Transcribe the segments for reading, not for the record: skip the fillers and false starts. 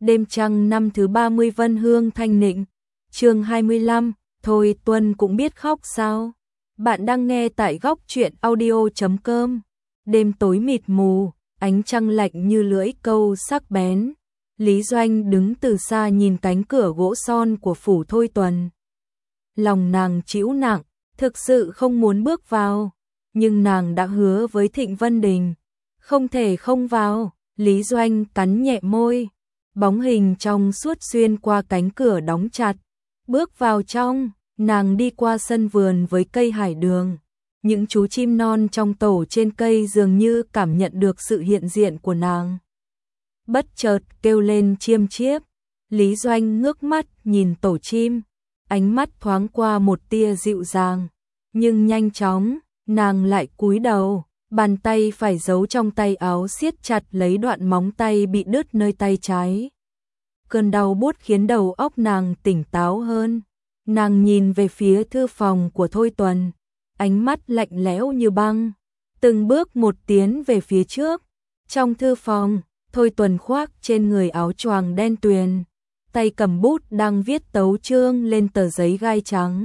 Đêm trăng năm thứ 30 Vân Hương Thanh Nịnh. Chương 25, thôi Tuân cũng biết khóc sao? Bạn đang nghe tại góc truyện audio.com. Đêm tối mịt mù, ánh trăng lạnh như lưỡi câu sắc bén. Lý Doanh đứng từ xa nhìn cánh cửa gỗ son của phủ Thôi Tuần. Lòng nàng trĩu nặng, thực sự không muốn bước vào, nhưng nàng đã hứa với Thịnh Vân Đình, không thể không vào. Lý Doanh cắn nhẹ môi, bóng hình trong suốt xuyên qua cánh cửa đóng chặt, bước vào trong. Nàng đi qua sân vườn với cây hải đường, những chú chim non trong tổ trên cây dường như cảm nhận được sự hiện diện của nàng, bất chợt kêu lên chiêm chiếp. Lý Doanh ngước mắt nhìn tổ chim, ánh mắt thoáng qua một tia dịu dàng, nhưng nhanh chóng nàng lại cúi đầu, bàn tay phải giấu trong tay áo siết chặt lấy đoạn móng tay bị đứt nơi tay trái. Cơn đau buốt khiến đầu óc nàng tỉnh táo hơn. Nàng nhìn về phía thư phòng của Thôi Tuần, ánh mắt lạnh lẽo như băng, từng bước một tiến về phía trước. Trong thư phòng, Thôi Tuần khoác trên người áo choàng đen tuyền, tay cầm bút đang viết tấu chương lên tờ giấy gai trắng.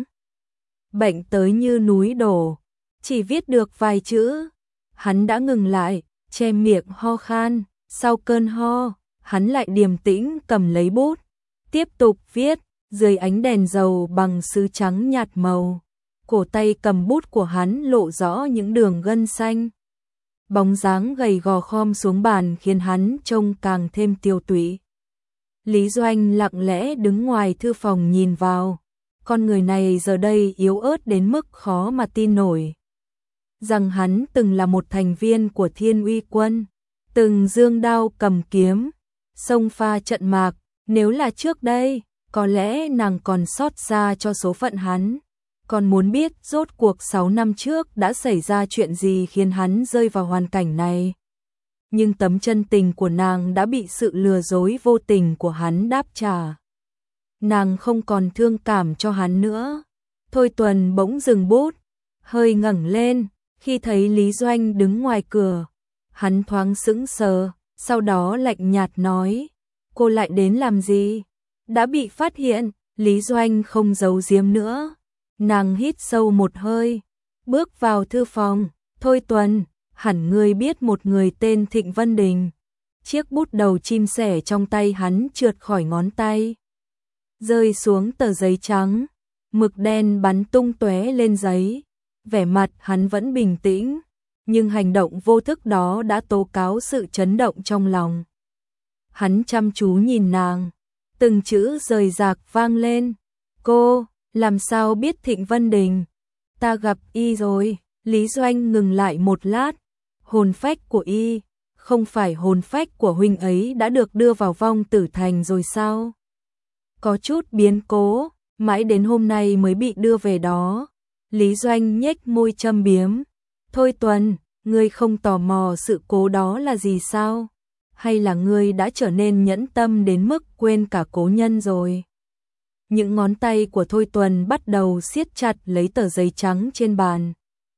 Bệnh tới như núi đổ, chỉ viết được vài chữ, hắn đã ngừng lại, che miệng ho khan. Sau cơn ho, hắn lại điềm tĩnh cầm lấy bút, tiếp tục viết. Dưới ánh đèn dầu bằng sứ trắng nhạt màu, cổ tay cầm bút của hắn lộ rõ những đường gân xanh. Bóng dáng gầy gò khom xuống bàn khiến hắn trông càng thêm tiêu tụy. Lý Doanh lặng lẽ đứng ngoài thư phòng nhìn vào, con người này giờ đây yếu ớt đến mức khó mà tin nổi. Rằng hắn từng là một thành viên của Thiên Uy Quân, từng giương đao cầm kiếm, xông pha trận mạc. Nếu là trước đây, có lẽ nàng còn xót xa cho số phận hắn, còn muốn biết rốt cuộc 6 năm trước đã xảy ra chuyện gì khiến hắn rơi vào hoàn cảnh này. Nhưng tấm chân tình của nàng đã bị sự lừa dối vô tình của hắn đáp trả. Nàng không còn thương cảm cho hắn nữa. Thôi Tuần bỗng dừng bút, hơi ngẩng lên, khi thấy Lý Doanh đứng ngoài cửa. Hắn thoáng sững sờ, sau đó lạnh nhạt nói, cô lại đến làm gì? Đã bị phát hiện. Lý Doanh không giấu giếm nữa. Nàng hít sâu một hơi, bước vào thư phòng. Thôi Tuần, hẳn ngươi biết một người tên Thịnh Vân Đình. Chiếc bút đầu chim sẻ trong tay hắn trượt khỏi ngón tay, rơi xuống tờ giấy trắng, mực đen bắn tung tóe lên giấy. Vẻ mặt hắn vẫn bình tĩnh, nhưng hành động vô thức đó đã tố cáo sự chấn động trong lòng. Hắn chăm chú nhìn nàng, từng chữ rời rạc vang lên. Cô, làm sao biết Thịnh Vân Đình? Ta gặp y rồi. Lý Doanh ngừng lại một lát. Hồn phách của y, không phải hồn phách của huynh ấy đã được đưa vào vong tử thành rồi sao? Có chút biến cố, mãi đến hôm nay mới bị đưa về đó. Lý Doanh nhếch môi châm biếm. Thôi Tuần, ngươi không tò mò sự cố đó là gì sao? Hay là ngươi đã trở nên nhẫn tâm đến mức quên cả cố nhân rồi? Những ngón tay của Thôi Tuần bắt đầu siết chặt lấy tờ giấy trắng trên bàn.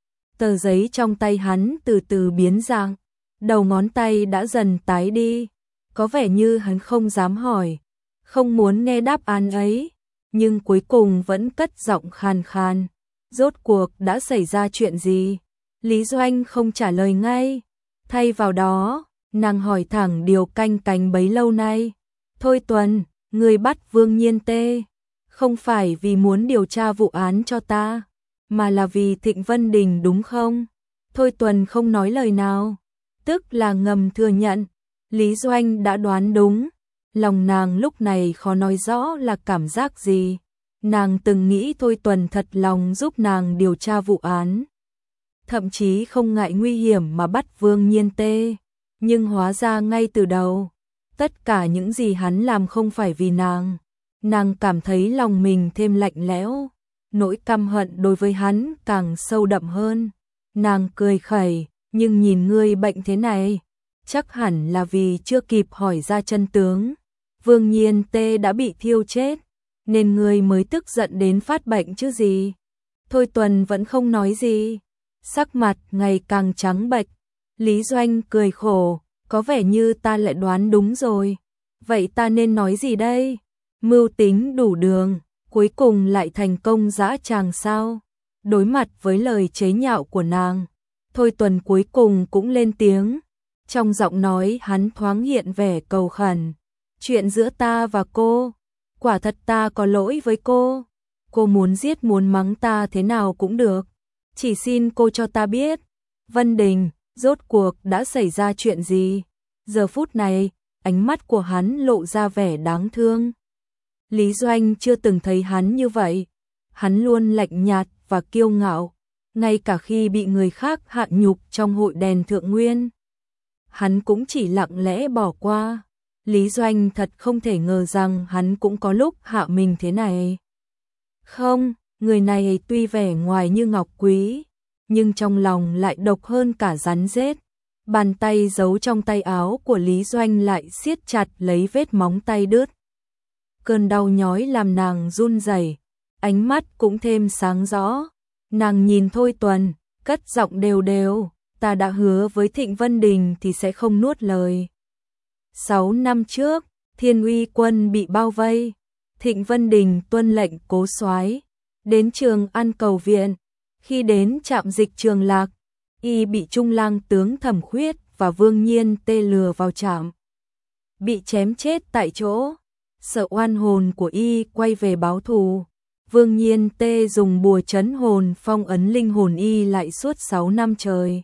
Tờ giấy trong tay hắn từ từ biến dạng, đầu ngón tay đã dần tái đi. Có vẻ như hắn không dám hỏi, không muốn nghe đáp án ấy, nhưng cuối cùng vẫn cất giọng khàn khàn. Rốt cuộc đã xảy ra chuyện gì? Lý Doanh không trả lời ngay, thay vào đó nàng hỏi thẳng điều canh cánh bấy lâu nay. Thôi Tuần, người bắt Vương Nhiên Tê, không phải vì muốn điều tra vụ án cho ta, mà là vì Thịnh Vân Đình đúng không? Thôi Tuần không nói lời nào, tức là ngầm thừa nhận. Lý Doanh đã đoán đúng. Lòng nàng lúc này khó nói rõ là cảm giác gì. Nàng từng nghĩ Thôi Tuần thật lòng giúp nàng điều tra vụ án, thậm chí không ngại nguy hiểm mà bắt Vương Nhiên Tê. Nhưng hóa ra ngay từ đầu, tất cả những gì hắn làm không phải vì nàng. Nàng cảm thấy lòng mình thêm lạnh lẽo, nỗi căm hận đối với hắn càng sâu đậm hơn. Nàng cười khẩy, nhưng nhìn ngươi bệnh thế này, chắc hẳn là vì chưa kịp hỏi ra chân tướng. Vương Nhiên Tê đã bị thiêu chết, nên ngươi mới tức giận đến phát bệnh chứ gì. Thôi Tuần vẫn không nói gì, sắc mặt ngày càng trắng bệch. Lý Doanh cười khổ, có vẻ như ta lại đoán đúng rồi. Vậy ta nên nói gì đây? Mưu tính đủ đường, cuối cùng lại thành công dã tràng sao? Đối mặt với lời chế nhạo của nàng, Thôi Tuần cuối cùng cũng lên tiếng. Trong giọng nói hắn thoáng hiện vẻ cầu khẩn. Chuyện giữa ta và cô, quả thật ta có lỗi với cô. Cô muốn giết muốn mắng ta thế nào cũng được. Chỉ xin cô cho ta biết, Vân Đình, rốt cuộc đã xảy ra chuyện gì? Giờ phút này, ánh mắt của hắn lộ ra vẻ đáng thương. Lý Doanh chưa từng thấy hắn như vậy. Hắn luôn lạnh nhạt và kiêu ngạo, ngay cả khi bị người khác hạ nhục trong hội đèn thượng nguyên. Hắn cũng chỉ lặng lẽ bỏ qua. Lý Doanh thật không thể ngờ rằng hắn cũng có lúc hạ mình thế này. Không, người này tuy vẻ ngoài như ngọc quý, nhưng trong lòng lại độc hơn cả rắn rết. Bàn tay giấu trong tay áo của Lý Doanh lại siết chặt lấy vết móng tay đứt. Cơn đau nhói làm nàng run rẩy, ánh mắt cũng thêm sáng rõ. Nàng nhìn Thôi Tuần, cất giọng đều đều, ta đã hứa với Thịnh Vân Đình thì sẽ không nuốt lời. 6 năm trước, Thiên Uy quân bị bao vây, Thịnh Vân Đình tuân lệnh Cố Soái đến Trường An cầu viện. Khi đến trạm dịch Trường Lạc, y bị Trung Lang tướng Thẩm Khuyết và Vương Nhiên Tê lừa vào trạm, bị chém chết tại chỗ. Sợ oan hồn của y quay về báo thù, Vương Nhiên Tê dùng bùa trấn hồn phong ấn linh hồn y lại suốt 6 năm trời.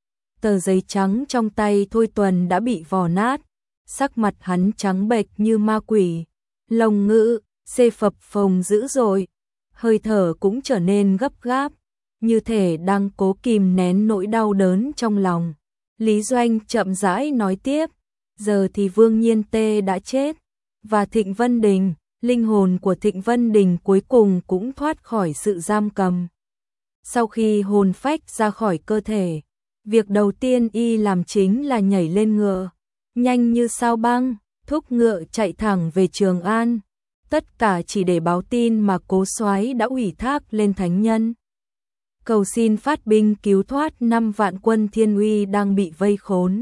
Tờ giấy trắng trong tay Thôi Tuần đã bị vò nát, sắc mặt hắn trắng bệch như ma quỷ, lồng ngữ xê phập phồng dữ dội, hơi thở cũng trở nên gấp gáp, như thể đang cố kìm nén nỗi đau đớn trong lòng. Lý Doanh chậm rãi nói tiếp, giờ thì Vương Nhiên Tê đã chết, và Thịnh Vân Đình, linh hồn của Thịnh Vân Đình cuối cùng cũng thoát khỏi sự giam cầm. Sau khi hồn phách ra khỏi cơ thể, việc đầu tiên y làm chính là nhảy lên ngựa, nhanh như sao băng, thúc ngựa chạy thẳng về Trường An. Tất cả chỉ để báo tin mà Cố Soái đã ủy thác lên thánh nhân, cầu xin phát binh cứu thoát 5 vạn quân Thiên Uy đang bị vây khốn.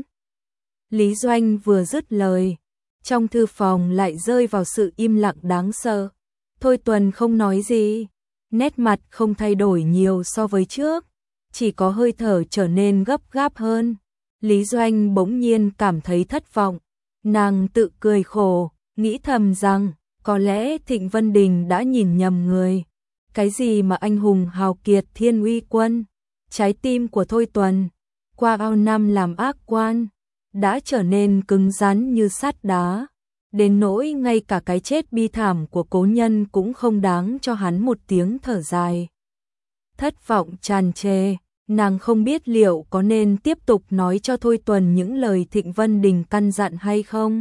Lý Doanh vừa dứt lời, trong thư phòng lại rơi vào sự im lặng đáng sợ. Thôi Tuần không nói gì, nét mặt không thay đổi nhiều so với trước, chỉ có hơi thở trở nên gấp gáp hơn. Lý Doanh bỗng nhiên cảm thấy thất vọng, nàng tự cười khổ, nghĩ thầm rằng có lẽ Thịnh Vân Đình đã nhìn nhầm người. Cái gì mà anh hùng hào kiệt Thiên Uy quân? Trái tim của Thôi Tuần, qua bao năm làm ác quan, đã trở nên cứng rắn như sắt đá, đến nỗi ngay cả cái chết bi thảm của cố nhân cũng không đáng cho hắn một tiếng thở dài. Thất vọng tràn trề, nàng không biết liệu có nên tiếp tục nói cho Thôi Tuần những lời Thịnh Vân Đình căn dặn hay không.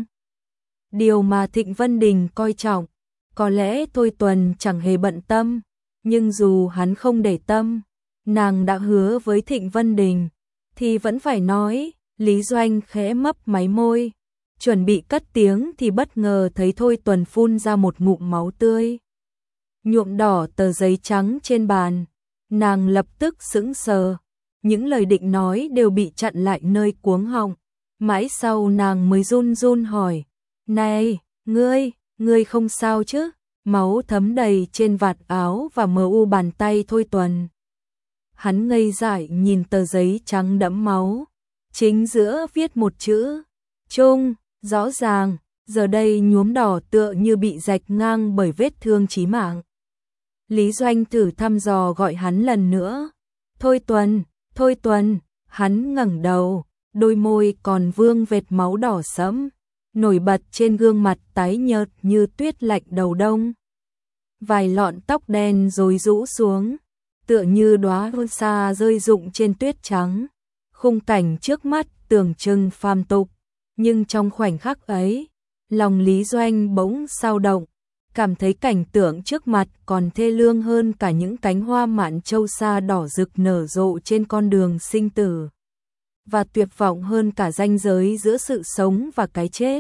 Điều mà Thịnh Vân Đình coi trọng, có lẽ Thôi Tuần chẳng hề bận tâm, nhưng dù hắn không để tâm, nàng đã hứa với Thịnh Vân Đình, thì vẫn phải nói. Lý Doanh khẽ mấp máy môi, chuẩn bị cất tiếng thì bất ngờ thấy Thôi Tuần phun ra một ngụm máu tươi, nhuộm đỏ tờ giấy trắng trên bàn. Nàng lập tức sững sờ, những lời định nói đều bị chặn lại nơi cuống họng. Mãi sau nàng mới run run hỏi, này, ngươi không sao chứ? Máu thấm đầy trên vạt áo và mờ u bàn tay Thôi Tuần. Hắn ngây dại nhìn tờ giấy trắng đẫm máu, chính giữa viết một chữ Trung, rõ ràng, giờ đây nhuốm đỏ tựa như bị rạch ngang bởi vết thương chí mạng. Lý Doanh thử thăm dò gọi hắn lần nữa, Thôi Tuần, hắn ngẩng đầu, đôi môi còn vương vệt máu đỏ sẫm, nổi bật trên gương mặt tái nhợt như tuyết lạnh đầu đông. Vài lọn tóc đen rối rũ xuống, tựa như đóa hương sa rơi rụng trên tuyết trắng. Khung cảnh trước mắt tưởng chừng phàm tục, nhưng trong khoảnh khắc ấy, lòng Lý Doanh bỗng xao động, cảm thấy cảnh tượng trước mặt còn thê lương hơn cả những cánh hoa mạn châu sa đỏ rực nở rộ trên con đường sinh tử, và tuyệt vọng hơn cả ranh giới giữa sự sống và cái chết.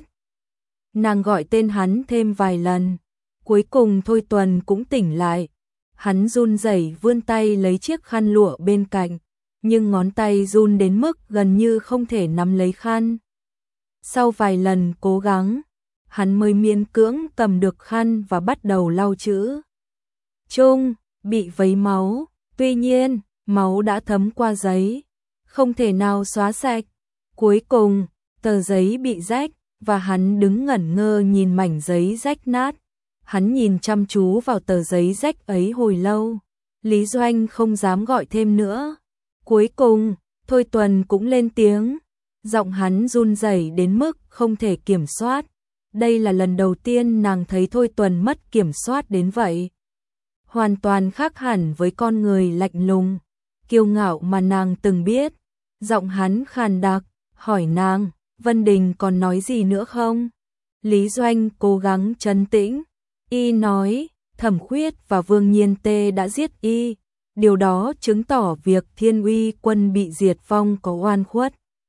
Nàng gọi tên hắn thêm vài lần, cuối cùng Thôi Tuần cũng tỉnh lại. Hắn run rẩy vươn tay lấy chiếc khăn lụa bên cạnh, nhưng ngón tay run đến mức gần như không thể nắm lấy khăn. Sau vài lần cố gắng, hắn mới miễn cưỡng cầm được khăn và bắt đầu lau chữ. Chung bị vấy máu, tuy nhiên, máu đã thấm qua giấy, không thể nào xóa sạch. Cuối cùng, tờ giấy bị rách, và hắn đứng ngẩn ngơ nhìn mảnh giấy rách nát. Hắn nhìn chăm chú vào tờ giấy rách ấy hồi lâu. Lý Doanh không dám gọi thêm nữa. Cuối cùng, Thôi Tuần cũng lên tiếng. Giọng hắn run rẩy đến mức không thể kiểm soát. Đây là lần đầu tiên nàng thấy Thôi Tuần mất kiểm soát đến vậy. Hoàn toàn khác hẳn với con người lạnh lùng, kiêu ngạo mà nàng từng biết. Giọng hắn khàn đặc, hỏi nàng, Vân Đình còn nói gì nữa không? Lý Doanh cố gắng trấn tĩnh. Y nói, Thẩm Khuyết và Vương Nhiên Tê đã giết y. Điều đó chứng tỏ việc Thiên Uy quân bị diệt vong có oan khuất.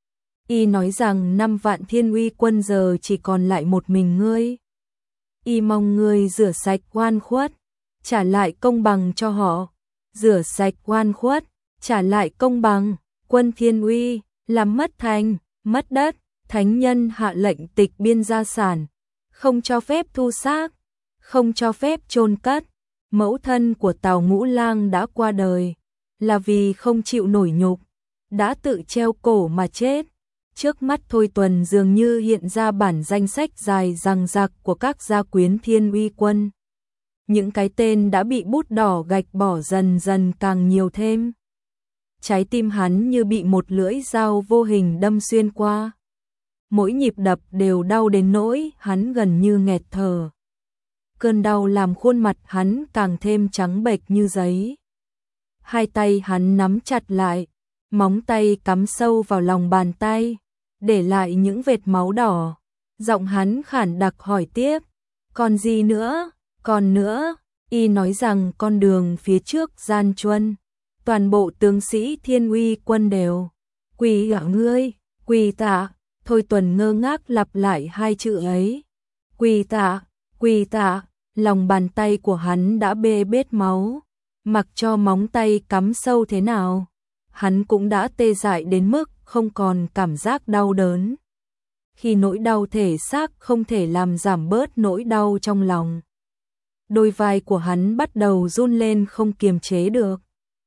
Y nói rằng 5 vạn Thiên Uy quân giờ chỉ còn lại một mình ngươi. Y mong ngươi rửa sạch oan khuất, trả lại công bằng cho họ. Rửa sạch oan khuất, trả lại công bằng. Quân Thiên Uy làm mất thành, mất đất. Thánh nhân hạ lệnh tịch biên gia sản, không cho phép thu xác, không cho phép chôn cất. Mẫu thân của Tào Ngũ Lang đã qua đời, là vì không chịu nổi nhục, đã tự treo cổ mà chết. Trước mắt Thôi Tuần dường như hiện ra bản danh sách dài dằng dặc của các gia quyến Thiên Uy quân. Những cái tên đã bị bút đỏ gạch bỏ dần dần càng nhiều thêm. Trái tim hắn như bị một lưỡi dao vô hình đâm xuyên qua. Mỗi nhịp đập đều đau đến nỗi hắn gần như nghẹt thở. Cơn đau làm khuôn mặt hắn càng thêm trắng bệch như giấy. Hai tay hắn nắm chặt lại, móng tay cắm sâu vào lòng bàn tay, để lại những vệt máu đỏ. Giọng hắn khản đặc hỏi tiếp, còn gì nữa, còn nữa. Y nói rằng con đường phía trước gian truân, toàn bộ tướng sĩ Thiên Uy quân đều quỳ gạo ngươi, quỳ tạ. Thôi Tuần ngơ ngác lặp lại hai chữ ấy. Quỳ tạ, quỳ tạ. Lòng bàn tay của hắn đã bê bết máu. Mặc cho móng tay cắm sâu thế nào, hắn cũng đã tê dại đến mức không còn cảm giác đau đớn. Khi nỗi đau thể xác không thể làm giảm bớt nỗi đau trong lòng, đôi vai của hắn bắt đầu run lên không kiềm chế được.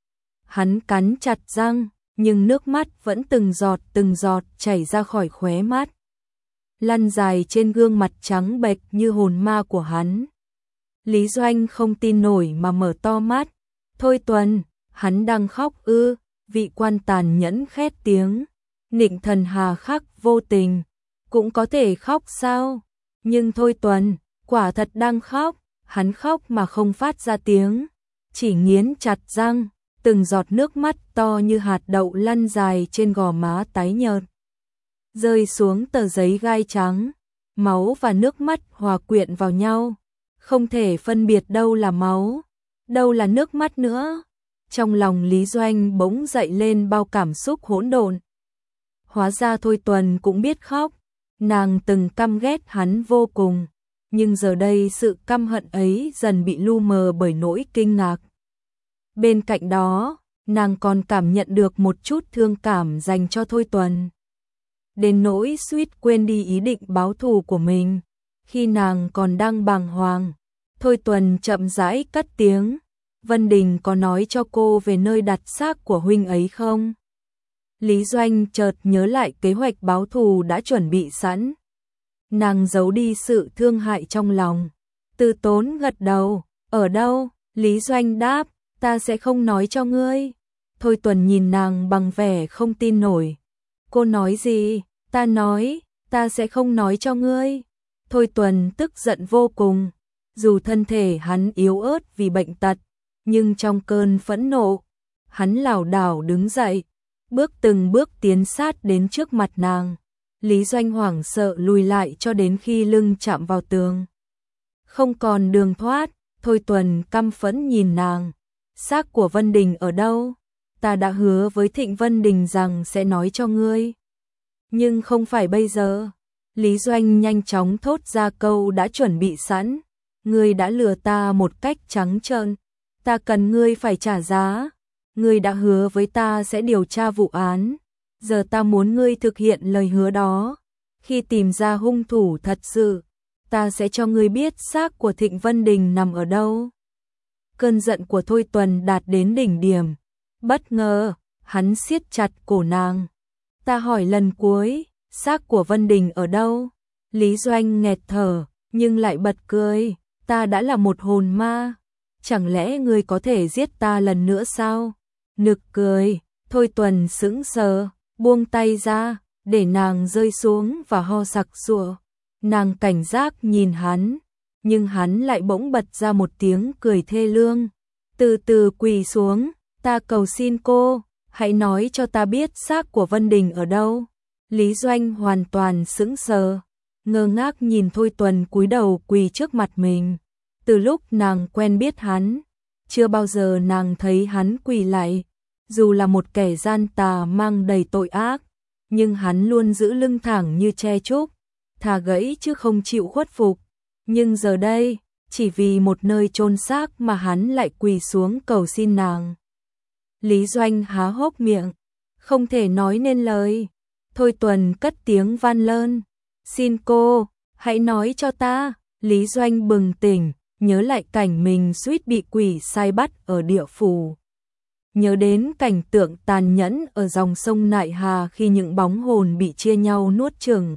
Hắn cắn chặt răng, nhưng nước mắt vẫn từng giọt chảy ra khỏi khóe mắt, lăn dài trên gương mặt trắng bệch như hồn ma của hắn. Lý Doanh không tin nổi mà mở to mắt. Thôi Tuần, hắn đang khóc ư? Vị quan tàn nhẫn khét tiếng. Nịnh Thần hà khắc vô tình, cũng có thể khóc sao? Nhưng Thôi Tuần, quả thật đang khóc. Hắn khóc mà không phát ra tiếng, chỉ nghiến chặt răng. Từng giọt nước mắt to như hạt đậu lăn dài trên gò má tái nhợt, rơi xuống tờ giấy gai trắng. Máu và nước mắt hòa quyện vào nhau, không thể phân biệt đâu là máu, đâu là nước mắt nữa. Trong lòng Lý Doanh bỗng dậy lên bao cảm xúc hỗn độn. Hóa ra Thôi Tuần cũng biết khóc. Nàng từng căm ghét hắn vô cùng, nhưng giờ đây sự căm hận ấy dần bị lu mờ bởi nỗi kinh ngạc. Bên cạnh đó, nàng còn cảm nhận được một chút thương cảm dành cho Thôi Tuần, đến nỗi suýt quên đi ý định báo thù của mình. Khi nàng còn đang bàng hoàng, Thôi Tuần chậm rãi cất tiếng, Vân Đình có nói cho cô về nơi đặt xác của huynh ấy không? Lý Doanh chợt nhớ lại kế hoạch báo thù đã chuẩn bị sẵn. Nàng giấu đi sự thương hại trong lòng, từ tốn gật đầu. Ở đâu? Lý Doanh đáp, ta sẽ không nói cho ngươi. Thôi Tuần nhìn nàng bằng vẻ không tin nổi. Cô nói gì? Ta nói, ta sẽ không nói cho ngươi. Thôi Tuần tức giận vô cùng. Dù thân thể hắn yếu ớt vì bệnh tật, nhưng trong cơn phẫn nộ, hắn lảo đảo đứng dậy, từng bước tiến sát đến trước mặt nàng. Lý Doanh hoảng sợ lùi lại cho đến khi lưng chạm vào tường. Không còn đường thoát. Thôi Tuần căm phẫn nhìn nàng. Xác của Vân Đình ở đâu? Ta đã hứa với Thịnh Vân Đình rằng sẽ nói cho ngươi, nhưng không phải bây giờ. Lý Doanh nhanh chóng thốt ra câu đã chuẩn bị sẵn. Ngươi đã lừa ta một cách trắng trợn, ta cần ngươi phải trả giá. Ngươi đã hứa với ta sẽ điều tra vụ án, giờ ta muốn ngươi thực hiện lời hứa đó. Khi tìm ra hung thủ thật sự, ta sẽ cho ngươi biết xác của Thịnh Vân Đình nằm ở đâu. Cơn giận của Thôi Tuần đạt đến đỉnh điểm. Bất ngờ, hắn siết chặt cổ nàng. Ta hỏi lần cuối, xác của Vân Đình ở đâu? Lý Doanh nghẹt thở, nhưng lại bật cười. Ta đã là một hồn ma. Chẳng lẽ ngươi có thể giết ta lần nữa sao? Nực cười, Thôi Tuần sững sờ, buông tay ra, để nàng rơi xuống và ho sặc sụa. Nàng cảnh giác nhìn hắn, nhưng hắn lại bỗng bật ra một tiếng cười thê lương. Từ từ quỳ xuống, ta cầu xin cô, hãy nói cho ta biết xác của Vân Đình ở đâu. Lý Doanh hoàn toàn sững sờ, ngơ ngác nhìn Thôi Tuần cúi đầu quỳ trước mặt mình. Từ lúc nàng quen biết hắn, chưa bao giờ nàng thấy hắn quỳ lạy. Dù là một kẻ gian tà mang đầy tội ác, nhưng hắn luôn giữ lưng thẳng như tre trúc, thà gãy chứ không chịu khuất phục. Nhưng giờ đây, chỉ vì một nơi chôn xác mà hắn lại quỳ xuống cầu xin nàng. Lý Doanh há hốc miệng, không thể nói nên lời. Thôi Tuần cất tiếng van lơn, xin cô, hãy nói cho ta. Lý Doanh bừng tỉnh, nhớ lại cảnh mình suýt bị quỷ sai bắt ở địa phủ. Nhớ đến cảnh tượng tàn nhẫn ở dòng sông Nại Hà khi những bóng hồn bị chia nhau nuốt chửng.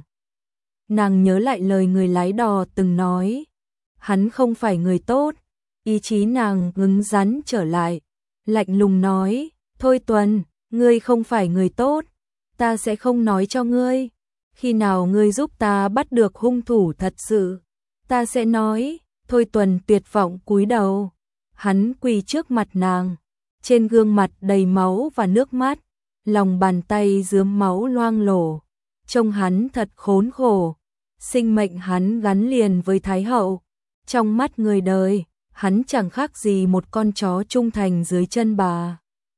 Nàng nhớ lại lời người lái đò từng nói, hắn không phải người tốt. Ý chí nàng cứng rắn trở lại, lạnh lùng nói, Thôi Tuần, ngươi không phải người tốt, ta sẽ không nói cho ngươi. Khi nào ngươi giúp ta bắt được hung thủ thật sự, ta sẽ nói. Thôi Tuần tuyệt vọng cúi đầu, hắn quỳ trước mặt nàng, trên gương mặt đầy máu và nước mắt, lòng bàn tay rướm máu loang lổ. Trông hắn thật khốn khổ, sinh mệnh hắn gắn liền với Thái hậu. Trong mắt người đời, hắn chẳng khác gì một con chó trung thành dưới chân bà.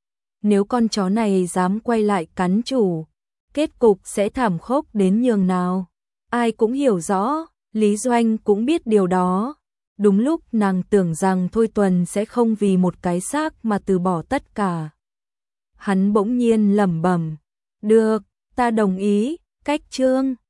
Nếu con chó này dám quay lại cắn chủ, kết cục sẽ thảm khốc đến nhường nào. Ai cũng hiểu rõ, Lý Doanh cũng biết điều đó. Đúng lúc nàng tưởng rằng Thôi Tuần sẽ không vì một cái xác mà từ bỏ tất cả. Hắn bỗng nhiên lẩm bẩm, được, ta đồng ý, cách chương.